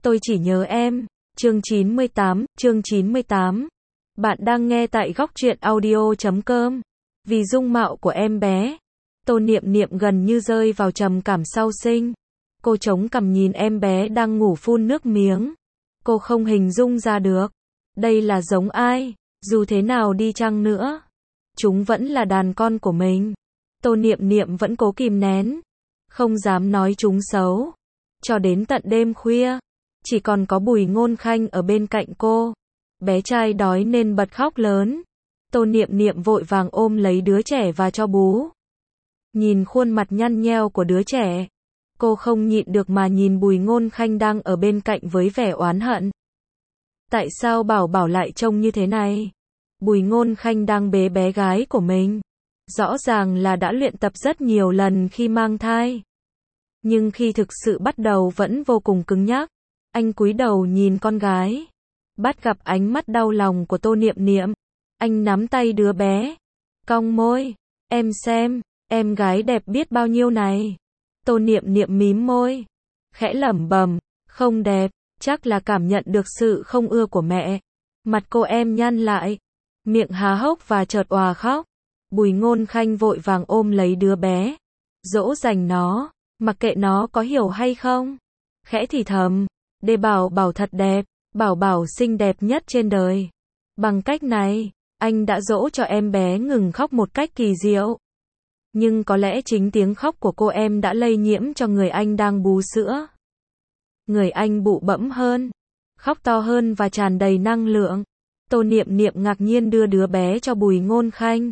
Tôi chỉ nhớ em. Chương 98. Bạn đang nghe tại góc truyện audio.com. Vì dung mạo của em bé, Tô Niệm Niệm gần như rơi vào trầm cảm sau sinh. Cô chống cằm nhìn em bé đang ngủ phun nước miếng. Cô không hình dung ra được, đây là giống ai, dù thế nào đi chăng nữa, chúng vẫn là đàn con của mình. Tô Niệm Niệm vẫn cố kìm nén, không dám nói chúng xấu. Cho đến tận đêm khuya, chỉ còn có Bùi Ngôn Khanh ở bên cạnh cô. Bé trai đói nên bật khóc lớn. Tô Niệm Niệm vội vàng ôm lấy đứa trẻ và cho bú. Nhìn khuôn mặt nhăn nheo của đứa trẻ, cô không nhịn được mà nhìn Bùi Ngôn Khanh đang ở bên cạnh với vẻ oán hận. Tại sao Bảo Bảo lại trông như thế này? Bùi Ngôn Khanh đang bế bé gái của mình. Rõ ràng là đã luyện tập rất nhiều lần khi mang thai. Nhưng khi thực sự bắt đầu vẫn vô cùng cứng nhắc. Anh cúi đầu nhìn con gái. Bắt gặp ánh mắt đau lòng của Tô Niệm Niệm. Anh nắm tay đứa bé. Cong môi. Em xem, em gái đẹp biết bao nhiêu này. Tô Niệm Niệm mím môi. Khẽ lẩm bẩm, không đẹp, chắc là cảm nhận được sự không ưa của mẹ. Mặt cô em nhăn lại. Miệng há hốc và chợt òa khóc. Bùi Ngôn Khanh vội vàng ôm lấy đứa bé. Dỗ dành nó, mặc kệ nó có hiểu hay không. Khẽ thì thầm, để Bảo Bảo thật đẹp, Bảo Bảo xinh đẹp nhất trên đời. Bằng cách này, anh đã dỗ cho em bé ngừng khóc một cách kỳ diệu. Nhưng có lẽ chính tiếng khóc của cô em đã lây nhiễm cho người anh đang bú sữa. Người anh bụ bẫm hơn, khóc to hơn và tràn đầy năng lượng. Tô Niệm Niệm ngạc nhiên đưa đứa bé cho Bùi Ngôn Khanh.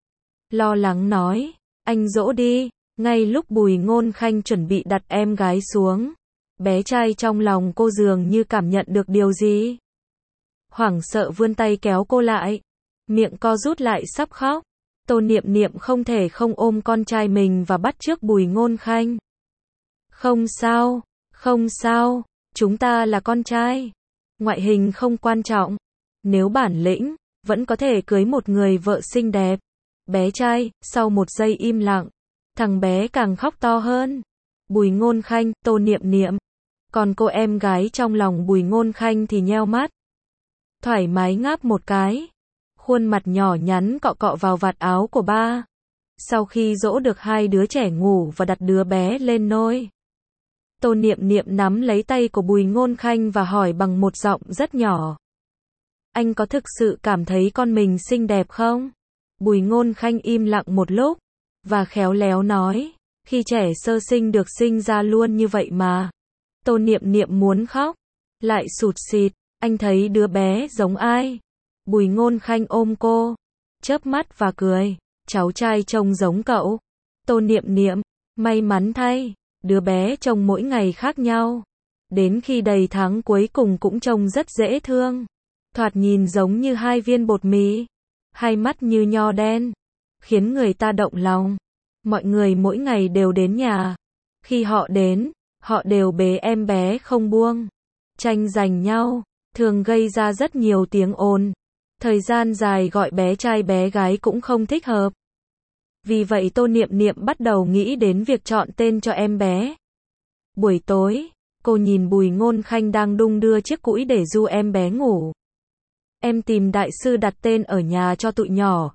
Lo lắng nói, anh dỗ đi. Ngay lúc Bùi Ngôn Khanh chuẩn bị đặt em gái xuống, bé trai trong lòng cô dường như cảm nhận được điều gì. Hoảng sợ vươn tay kéo cô lại, miệng co rút lại sắp khóc. Tô Niệm Niệm không thể không ôm con trai mình và bắt chước Bùi Ngôn Khanh. Không sao, không sao, chúng ta là con trai. Ngoại hình không quan trọng. Nếu bản lĩnh, vẫn có thể cưới một người vợ xinh đẹp. Bé trai, sau một giây im lặng, thằng bé càng khóc to hơn. Bùi Ngôn Khanh, Tô Niệm Niệm. Còn cô em gái trong lòng Bùi Ngôn Khanh thì nheo mắt. Thoải mái ngáp một cái. Khuôn mặt nhỏ nhắn cọ cọ vào vạt áo của ba. Sau khi dỗ được hai đứa trẻ ngủ và đặt đứa bé lên nôi, Tô Niệm Niệm nắm lấy tay của Bùi Ngôn Khanh và hỏi bằng một giọng rất nhỏ. Anh có thực sự cảm thấy con mình xinh đẹp không? Bùi Ngôn Khanh im lặng một lúc, và khéo léo nói, khi trẻ sơ sinh được sinh ra luôn như vậy mà. Tô Niệm Niệm muốn khóc, lại sụt sịt, anh thấy đứa bé giống ai? Bùi Ngôn Khanh ôm cô, chớp mắt và cười, cháu trai trông giống cậu. Tô Niệm Niệm, may mắn thay, đứa bé trông mỗi ngày khác nhau. Đến khi đầy tháng cuối cùng cũng trông rất dễ thương. Thoạt nhìn giống như hai viên bột mì, hai mắt như nho đen, khiến người ta động lòng. Mọi người mỗi ngày đều đến nhà. Khi họ đến, họ đều bế em bé không buông. Tranh giành nhau, thường gây ra rất nhiều tiếng ồn. Thời gian dài gọi bé trai bé gái cũng không thích hợp. Vì vậy Tô Niệm Niệm bắt đầu nghĩ đến việc chọn tên cho em bé. Buổi tối, cô nhìn Bùi Ngôn Khanh đang đung đưa chiếc cũi để du em bé ngủ. Em tìm đại sư đặt tên ở nhà cho tụi nhỏ,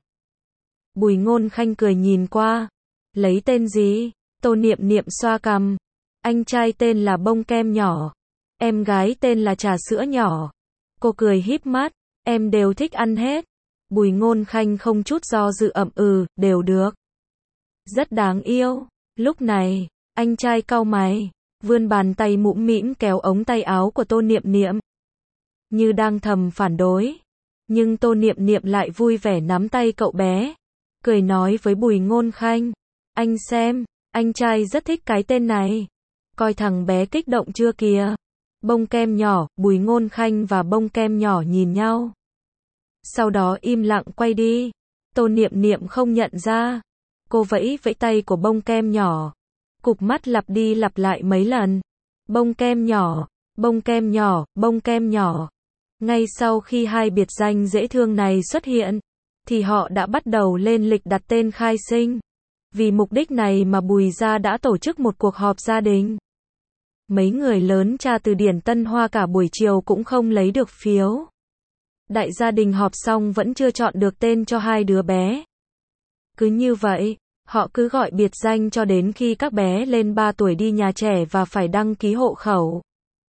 Bùi Ngôn Khanh cười nhìn qua. Lấy tên gì? Tô Niệm Niệm xoa cằm. Anh trai tên là Bông Kem Nhỏ. Em gái tên là Trà Sữa Nhỏ. Cô cười híp mắt. Em đều thích ăn hết. Bùi Ngôn Khanh không chút do dự ậm đều được. Rất đáng yêu. Lúc này, anh trai cau mày, vươn bàn tay mũm mĩm kéo ống tay áo của Tô Niệm Niệm. Như đang thầm phản đối. Nhưng Tô Niệm Niệm lại vui vẻ nắm tay cậu bé. Cười nói với Bùi Ngôn Khanh. Anh xem, anh trai rất thích cái tên này. Coi thằng bé kích động chưa kìa. Bông Kem Nhỏ, Bùi Ngôn Khanh và Bông Kem Nhỏ nhìn nhau. Sau đó im lặng quay đi. Tô Niệm Niệm không nhận ra. Cô vẫy vẫy tay của Bông Kem Nhỏ. Cụp mắt lặp đi lặp lại mấy lần. Bông Kem Nhỏ, Bông Kem Nhỏ, Bông Kem Nhỏ. Ngay sau khi hai biệt danh dễ thương này xuất hiện, thì họ đã bắt đầu lên lịch đặt tên khai sinh. Vì mục đích này mà Bùi gia đã tổ chức một cuộc họp gia đình. Mấy người lớn tra từ điển Tân Hoa cả buổi chiều cũng không lấy được phiếu. Đại gia đình họp xong vẫn chưa chọn được tên cho hai đứa bé. Cứ như vậy, họ cứ gọi biệt danh cho đến khi các bé lên 3 tuổi đi nhà trẻ và phải đăng ký hộ khẩu.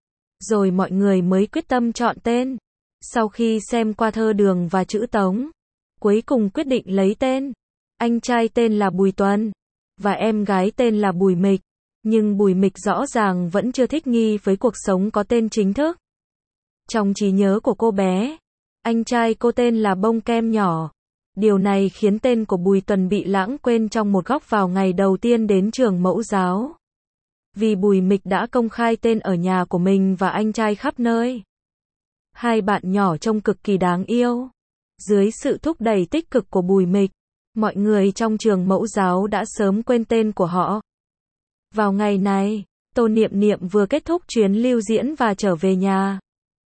Rồi mọi người mới quyết tâm chọn tên. Sau khi xem qua thơ đường và chữ tống, cuối cùng quyết định lấy tên. Anh trai tên là Bùi Tuần, và em gái tên là Bùi Mịch. Nhưng Bùi Mịch rõ ràng vẫn chưa thích nghi với cuộc sống có tên chính thức. Trong trí nhớ của cô bé, anh trai cô tên là Bông Kem Nhỏ. Điều này khiến tên của Bùi Tuần bị lãng quên trong một góc vào ngày đầu tiên đến trường mẫu giáo. Vì Bùi Mịch đã công khai tên ở nhà của mình và anh trai khắp nơi. Hai bạn nhỏ trông cực kỳ đáng yêu. Dưới sự thúc đẩy tích cực của Bùi Mịch, mọi người trong trường mẫu giáo đã sớm quên tên của họ. Vào ngày này, Tô Niệm Niệm vừa kết thúc chuyến lưu diễn và trở về nhà.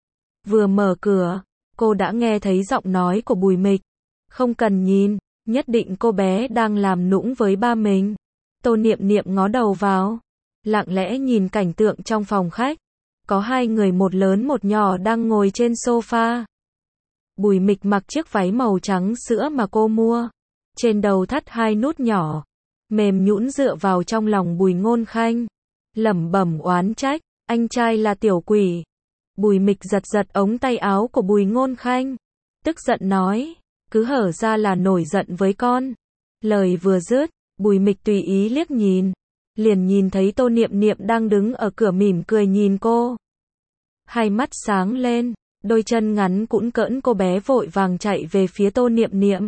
Vừa mở cửa, cô đã nghe thấy giọng nói của Bùi Mịch. Không cần nhìn, nhất định cô bé đang làm nũng với ba mình. Tô Niệm Niệm ngó đầu vào, lặng lẽ nhìn cảnh tượng trong phòng khách. Có hai người, một lớn một nhỏ đang ngồi trên sofa. Bùi Mịch mặc chiếc váy màu trắng sữa mà cô mua. Trên đầu thắt hai nút nhỏ, mềm nhũn dựa vào trong lòng Bùi Ngôn Khanh. Lẩm bẩm oán trách, anh trai là tiểu quỷ. Bùi Mịch giật giật ống tay áo của Bùi Ngôn Khanh. Tức giận nói, cứ hở ra là nổi giận với con. Lời vừa dứt, Bùi Mịch tùy ý liếc nhìn. Liền nhìn thấy Tô Niệm Niệm đang đứng ở cửa mỉm cười nhìn cô. Hai mắt sáng lên, đôi chân ngắn cũn cỡn cô bé vội vàng chạy về phía Tô Niệm Niệm.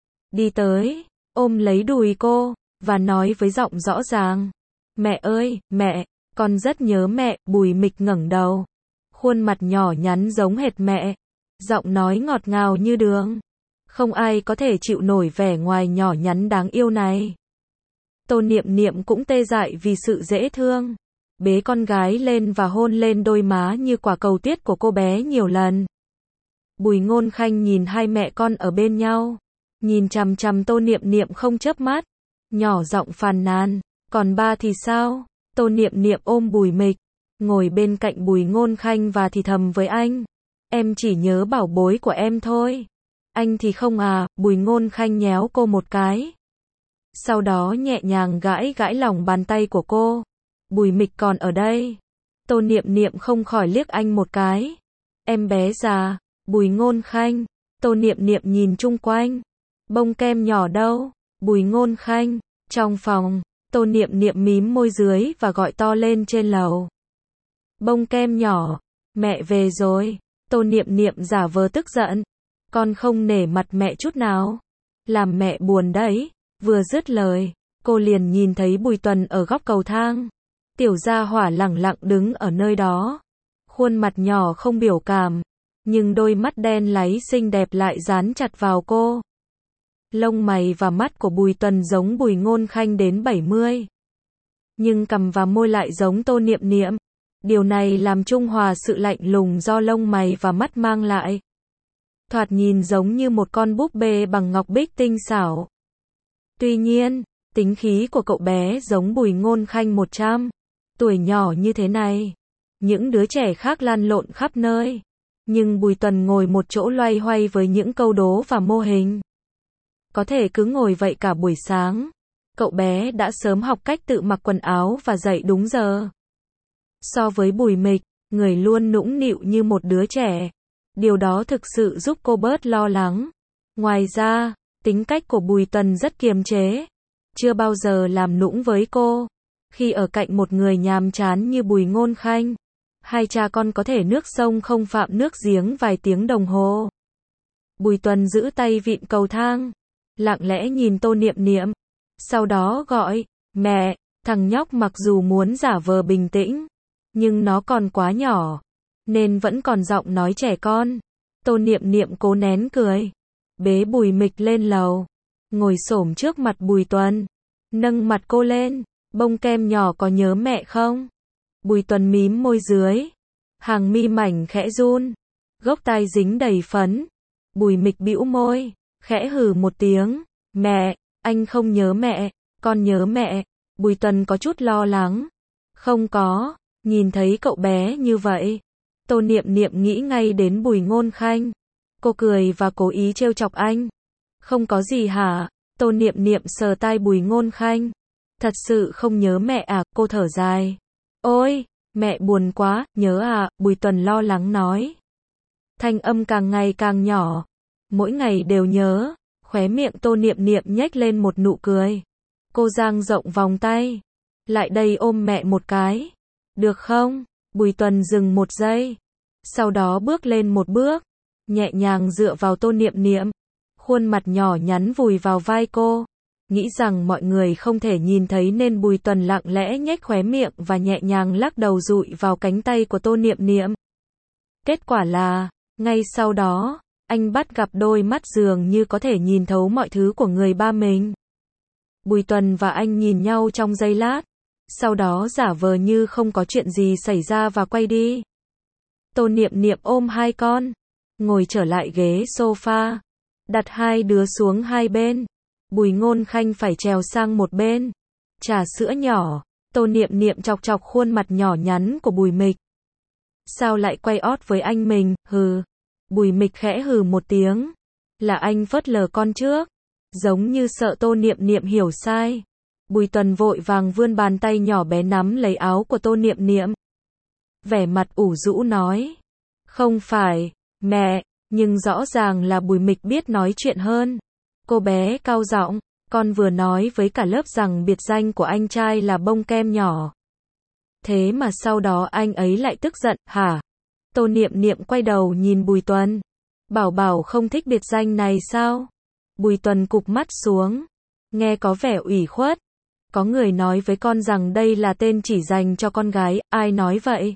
Đi tới, ôm lấy đùi cô, và nói với giọng rõ ràng. Mẹ ơi, mẹ, con rất nhớ mẹ. Bùi Mịch ngẩng đầu. Khuôn mặt nhỏ nhắn giống hệt mẹ. Giọng nói ngọt ngào như đường. Không ai có thể chịu nổi vẻ ngoài nhỏ nhắn đáng yêu này. Tô Niệm Niệm cũng tê dại vì sự dễ thương. Bế con gái lên và hôn lên đôi má như quả cầu tuyết của cô bé nhiều lần. Bùi Ngôn Khanh nhìn hai mẹ con ở bên nhau. Nhìn chằm chằm Tô Niệm Niệm không chớp mắt. Nhỏ giọng phàn nàn. Còn ba thì sao? Tô Niệm Niệm ôm Bùi Mịch, ngồi bên cạnh Bùi Ngôn Khanh và thì thầm với anh. Em chỉ nhớ bảo bối của em thôi. Anh thì không à? Bùi Ngôn Khanh nhéo cô một cái. Sau đó nhẹ nhàng gãi gãi lòng bàn tay của cô. Bùi Mịch còn ở đây. Tô Niệm Niệm không khỏi liếc anh một cái. Em bé già. Bùi Ngôn Khanh. Tô Niệm Niệm nhìn chung quanh. Bông Kem Nhỏ đâu? Bùi Ngôn Khanh. Trong phòng, Tô Niệm Niệm mím môi dưới và gọi to lên trên lầu. Bông Kem Nhỏ, mẹ về rồi. Tô Niệm Niệm giả vờ tức giận. Con không nể mặt mẹ chút nào. Làm mẹ buồn đấy. Vừa dứt lời, cô liền nhìn thấy Bùi Tuần ở góc cầu thang. Tiểu gia hỏa lẳng lặng đứng ở nơi đó. Khuôn mặt nhỏ không biểu cảm, nhưng đôi mắt đen láy xinh đẹp lại dán chặt vào cô. Lông mày và mắt của Bùi Tuần giống Bùi Ngôn Khanh đến 70. Nhưng cằm và môi lại giống Tô Niệm Niệm. Điều này làm trung hòa sự lạnh lùng do lông mày và mắt mang lại. Thoạt nhìn giống như một con búp bê bằng ngọc bích tinh xảo. Tuy nhiên, tính khí của cậu bé giống Bùi Ngôn Khanh 100. Tuổi nhỏ như thế này, những đứa trẻ khác lăn lộn khắp nơi. Nhưng Bùi Tuần ngồi một chỗ loay hoay với những câu đố và mô hình. Có thể cứ ngồi vậy cả buổi sáng. Cậu bé đã sớm học cách tự mặc quần áo và dậy đúng giờ. So với Bùi Mịch, người luôn nũng nịu như một đứa trẻ. Điều đó thực sự giúp cô bớt lo lắng. Ngoài ra, tính cách của Bùi Tuần rất kiềm chế. Chưa bao giờ làm nũng với cô. Khi ở cạnh một người nhàm chán như Bùi Ngôn Khanh, hai cha con có thể nước sông không phạm nước giếng vài tiếng đồng hồ. Bùi Tuần giữ tay vịn cầu thang, lặng lẽ nhìn Tô Niệm Niệm. Sau đó gọi, mẹ. Thằng nhóc mặc dù muốn giả vờ bình tĩnh, nhưng nó còn quá nhỏ, nên vẫn còn giọng nói trẻ con. Tô Niệm Niệm cố nén cười, bế Bùi Mịch lên lầu, ngồi xổm trước mặt Bùi Tuần, nâng mặt cô lên. Bông Kem Nhỏ có nhớ mẹ không? Bùi Tuần mím môi dưới, hàng mi mảnh khẽ run, gốc tai dính đầy phấn. Bùi Mịch bĩu môi, khẽ hừ một tiếng. Mẹ, anh không nhớ mẹ, con nhớ mẹ. Bùi Tuần có chút lo lắng. Không có, Nhìn thấy cậu bé như vậy, Tô Niệm Niệm nghĩ ngay đến Bùi Ngôn Khanh. Cô cười và cố ý trêu chọc anh. Không có gì hả? Tô Niệm Niệm sờ tai Bùi Ngôn Khanh. Thật sự không nhớ mẹ à? Cô thở dài. Ôi, mẹ buồn quá, nhớ à? Bùi Tuần lo lắng nói. Thanh âm càng ngày càng nhỏ. Mỗi ngày đều nhớ. Khóe miệng Tô Niệm Niệm nhếch lên một nụ cười. Cô dang rộng vòng tay. Lại đây ôm mẹ một cái. Được không? Bùi Tuần dừng một giây. Sau đó bước lên một bước. Nhẹ nhàng dựa vào Tô Niệm Niệm. Khuôn mặt nhỏ nhắn vùi vào vai cô. Nghĩ rằng mọi người không thể nhìn thấy nên Bùi Tuần lặng lẽ nhếch khóe miệng và nhẹ nhàng lắc đầu dụi vào cánh tay của Tô Niệm Niệm. Kết quả là, ngay sau đó, anh bắt gặp đôi mắt dường như có thể nhìn thấu mọi thứ của người ba mình. Bùi Tuần và anh nhìn nhau trong giây lát. Sau đó giả vờ như không có chuyện gì xảy ra và quay đi. Tô Niệm Niệm ôm hai con. Ngồi trở lại ghế sofa. Đặt hai đứa xuống hai bên. Bùi Ngôn Khanh phải trèo sang một bên. Trà sữa nhỏ. Tô Niệm Niệm chọc chọc khuôn mặt nhỏ nhắn của Bùi Mịch. Sao lại quay ót với anh mình, hừ. Bùi Mịch khẽ hừ một tiếng. Là anh phớt lờ con trước. Giống như sợ Tô Niệm Niệm hiểu sai. Bùi Tuần vội vàng vươn bàn tay nhỏ bé nắm lấy áo của Tô Niệm Niệm. Vẻ mặt ủ rũ nói. Không phải, mẹ, nhưng rõ ràng là Bùi Mịch biết nói chuyện hơn. Cô bé cao giọng, con vừa nói với cả lớp rằng biệt danh của anh trai là bông kem nhỏ. Thế mà sau đó anh ấy lại tức giận, hả? Tô Niệm Niệm quay đầu nhìn Bùi Tuần. Bảo Bảo không thích biệt danh này sao? Bùi Tuần cụp mắt xuống. Nghe có vẻ ủy khuất. Có người nói với con rằng đây là tên chỉ dành cho con gái, ai nói vậy?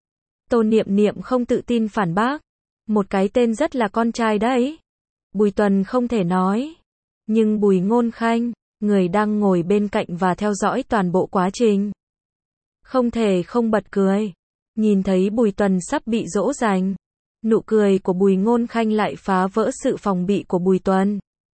Tô Niệm Niệm không tự tin phản bác. Một cái tên rất là con trai đấy. Bùi Tuần không thể nói. Nhưng Bùi Ngôn Khanh, người đang ngồi bên cạnh và theo dõi toàn bộ quá trình, không thể không bật cười. Nhìn thấy Bùi Tuần sắp bị dỗ dành. Nụ cười của Bùi Ngôn Khanh lại phá vỡ sự phòng bị của Bùi Tuần.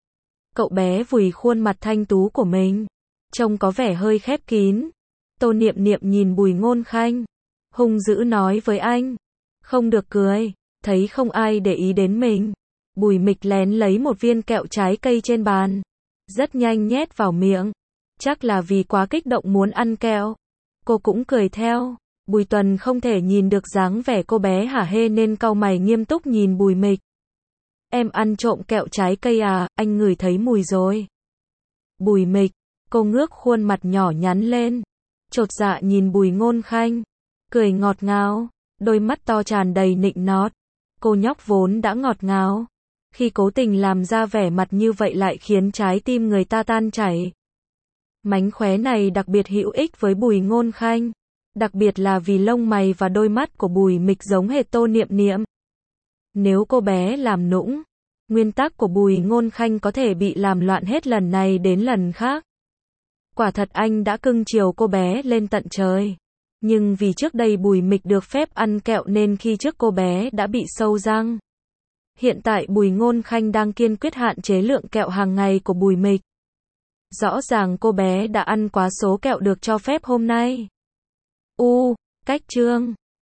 Cậu bé vùi khuôn mặt thanh tú của mình. Trông có vẻ hơi khép kín. Tô Niệm Niệm nhìn Bùi Ngôn Khanh. Hung dữ nói với anh. Không được cười. Thấy không ai để ý đến mình. Bùi Mịch lén lấy một viên kẹo trái cây trên bàn. Rất nhanh nhét vào miệng. Chắc là vì quá kích động muốn ăn kẹo. Cô cũng cười theo. Bùi Tuần không thể nhìn được dáng vẻ cô bé hả hê nên cau mày nghiêm túc nhìn Bùi Mịch. Em ăn trộm kẹo trái cây à, anh ngửi thấy mùi rồi. Bùi Mịch, cô ngước khuôn mặt nhỏ nhắn lên. Chột dạ nhìn Bùi Ngôn Khanh. Cười ngọt ngào, đôi mắt to tràn đầy nịnh nọt. Cô nhóc vốn đã ngọt ngào. Khi cố tình làm ra vẻ mặt như vậy lại khiến trái tim người ta tan chảy. Mánh khóe này đặc biệt hữu ích với Bùi Ngôn Khanh. Đặc biệt là vì lông mày và đôi mắt của Bùi Mịch giống hệt Tô Niệm Niệm. Nếu cô bé làm nũng, nguyên tắc của Bùi Ngôn Khanh có thể bị làm loạn hết lần này đến lần khác. Quả thật anh đã cưng chiều cô bé lên tận trời. Nhưng vì trước đây Bùi Mịch được phép ăn kẹo nên khi trước cô bé đã bị sâu răng. Hiện tại Bùi Ngôn Khanh đang kiên quyết hạn chế lượng kẹo hàng ngày của Bùi Mịch. Rõ ràng cô bé đã ăn quá số kẹo được cho phép hôm nay. Cách chương